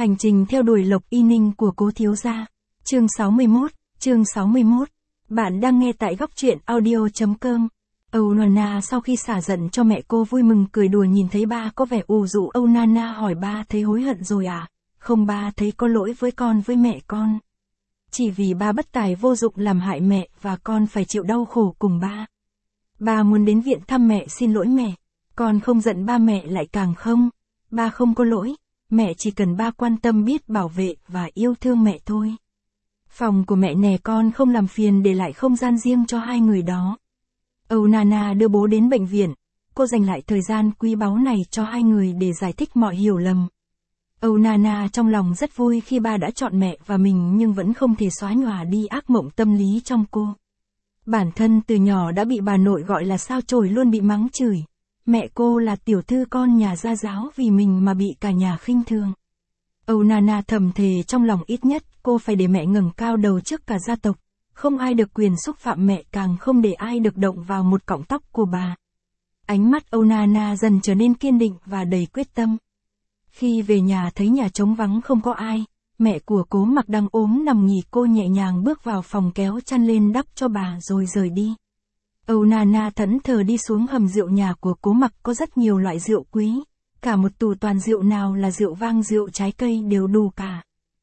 Hành trình theo đuổi Lộc Y Ninh của Cố thiếu gia. Chương 61. Bạn đang nghe tại góc truyện audio.com. Âu Nana sau khi xả giận cho mẹ cô vui mừng cười đùa nhìn thấy ba có vẻ ù rũ. Âu Nana hỏi ba thấy hối hận rồi à? Không, ba thấy có lỗi với con với mẹ con. Chỉ vì ba bất tài vô dụng làm hại mẹ và con phải chịu đau khổ cùng ba. Ba muốn đến viện thăm mẹ xin lỗi mẹ. Con không giận ba, mẹ lại càng không. Ba không có lỗi. Mẹ chỉ cần ba quan tâm biết bảo vệ và yêu thương mẹ thôi. Phòng của mẹ nè, con không làm phiền để lại không gian riêng cho hai người đó. Âu Nana đưa bố đến bệnh viện. Cô dành lại thời gian quý báu này cho hai người để giải thích mọi hiểu lầm. Âu Nana trong lòng rất vui khi ba đã chọn mẹ và mình, nhưng vẫn không thể xóa nhòa đi ác mộng tâm lý trong cô. Bản thân từ nhỏ đã bị bà nội gọi là sao chổi, luôn bị mắng chửi. Mẹ cô là tiểu thư con nhà gia giáo, vì mình mà bị cả nhà khinh thường. Âu Nana thầm thề trong lòng ít nhất cô phải để mẹ ngẩng cao đầu trước cả gia tộc. Không ai được quyền xúc phạm mẹ, càng không để ai được động vào một cọng tóc của bà. Ánh mắt Âu Nana dần trở nên kiên định và đầy quyết tâm. Khi về nhà thấy nhà trống vắng không có ai, mẹ của Cố Mặc đang ốm nằm nghỉ, cô nhẹ nhàng bước vào phòng kéo chăn lên đắp cho bà rồi rời đi. Âu Nana thẫn thờ đi xuống hầm rượu nhà của Cố Mặc, có rất nhiều loại rượu quý. Cả một tủ toàn rượu, nào là rượu vang, rượu trái cây đều đủ cả.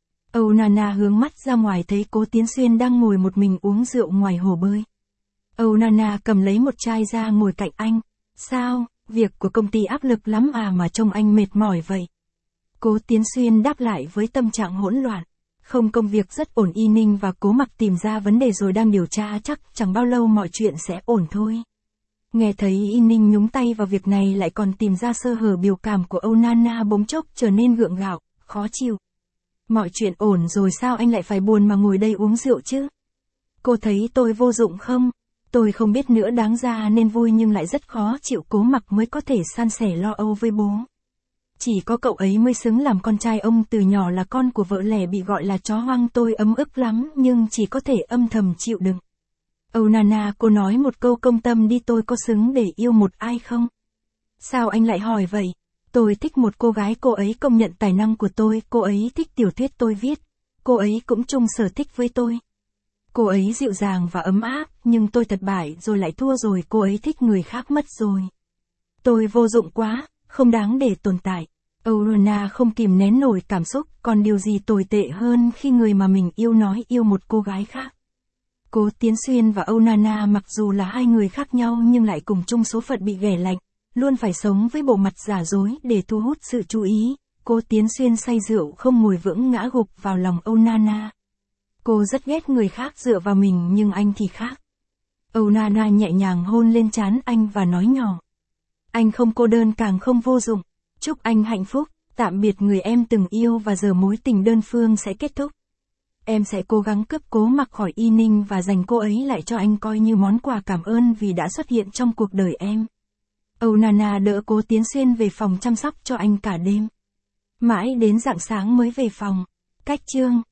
Âu Nana hướng mắt ra ngoài thấy Cố Tiến Xuyên đang ngồi một mình uống rượu ngoài hồ bơi. Âu Nana cầm lấy một chai ra ngồi cạnh anh. Sao, việc của công ty áp lực lắm à mà trông anh mệt mỏi vậy? Cố Tiến Xuyên đáp lại với tâm trạng hỗn loạn. Không, công việc rất ổn. Y Ninh và Cố Mặc tìm ra vấn đề rồi đang điều tra, chắc chẳng bao lâu mọi chuyện sẽ ổn thôi. Nghe thấy Y Ninh nhúng tay vào việc này lại còn tìm ra sơ hở, biểu cảm của Âu Nana bỗng chốc trở nên gượng gạo, khó chịu. Mọi chuyện ổn rồi sao anh lại phải buồn mà ngồi đây uống rượu chứ? Cô thấy tôi vô dụng không? Tôi không biết nữa, đáng ra nên vui nhưng lại rất khó chịu. Cố Mặc mới có thể san sẻ lo âu với bố. Chỉ có cậu ấy mới xứng làm con trai ông, từ nhỏ là con của vợ lẽ bị gọi là chó hoang. Tôi ấm ức lắm nhưng chỉ có thể âm thầm chịu đựng. Âu Nana, cô nói một câu công tâm đi, tôi có xứng để yêu một ai không? Sao anh lại hỏi vậy? Tôi thích một cô gái, cô ấy công nhận tài năng của tôi, cô ấy thích tiểu thuyết tôi viết, cô ấy cũng chung sở thích với tôi. Cô ấy dịu dàng và ấm áp, nhưng tôi thất bại rồi lại thua rồi, cô ấy thích người khác mất rồi. Tôi vô dụng quá, không đáng để tồn tại. Âu Nana không kìm nén nổi cảm xúc, còn điều gì tồi tệ hơn khi người mà mình yêu nói yêu một cô gái khác. Cố Tiến Xuyên và Âu Nana mặc dù là hai người khác nhau nhưng lại cùng chung số phận bị ghẻ lạnh, luôn phải sống với bộ mặt giả dối để thu hút sự chú ý. Cố Tiến Xuyên say rượu không ngồi vững, ngã gục vào lòng Âu Nana. Cô rất ghét người khác dựa vào mình nhưng anh thì khác. Âu Nana nhẹ nhàng hôn lên trán anh và nói nhỏ. Anh không cô đơn, càng không vô dụng. Chúc anh hạnh phúc, tạm biệt người em từng yêu và giờ mối tình đơn phương sẽ kết thúc. Em sẽ cố gắng cướp Cố Mặc khỏi Y Ninh và dành cô ấy lại cho anh, coi như món quà cảm ơn vì đã xuất hiện trong cuộc đời em. Âu Nana đỡ Cố Tiến Xuyên về phòng chăm sóc cho anh cả đêm. Mãi đến rạng sáng mới về phòng. Cách chương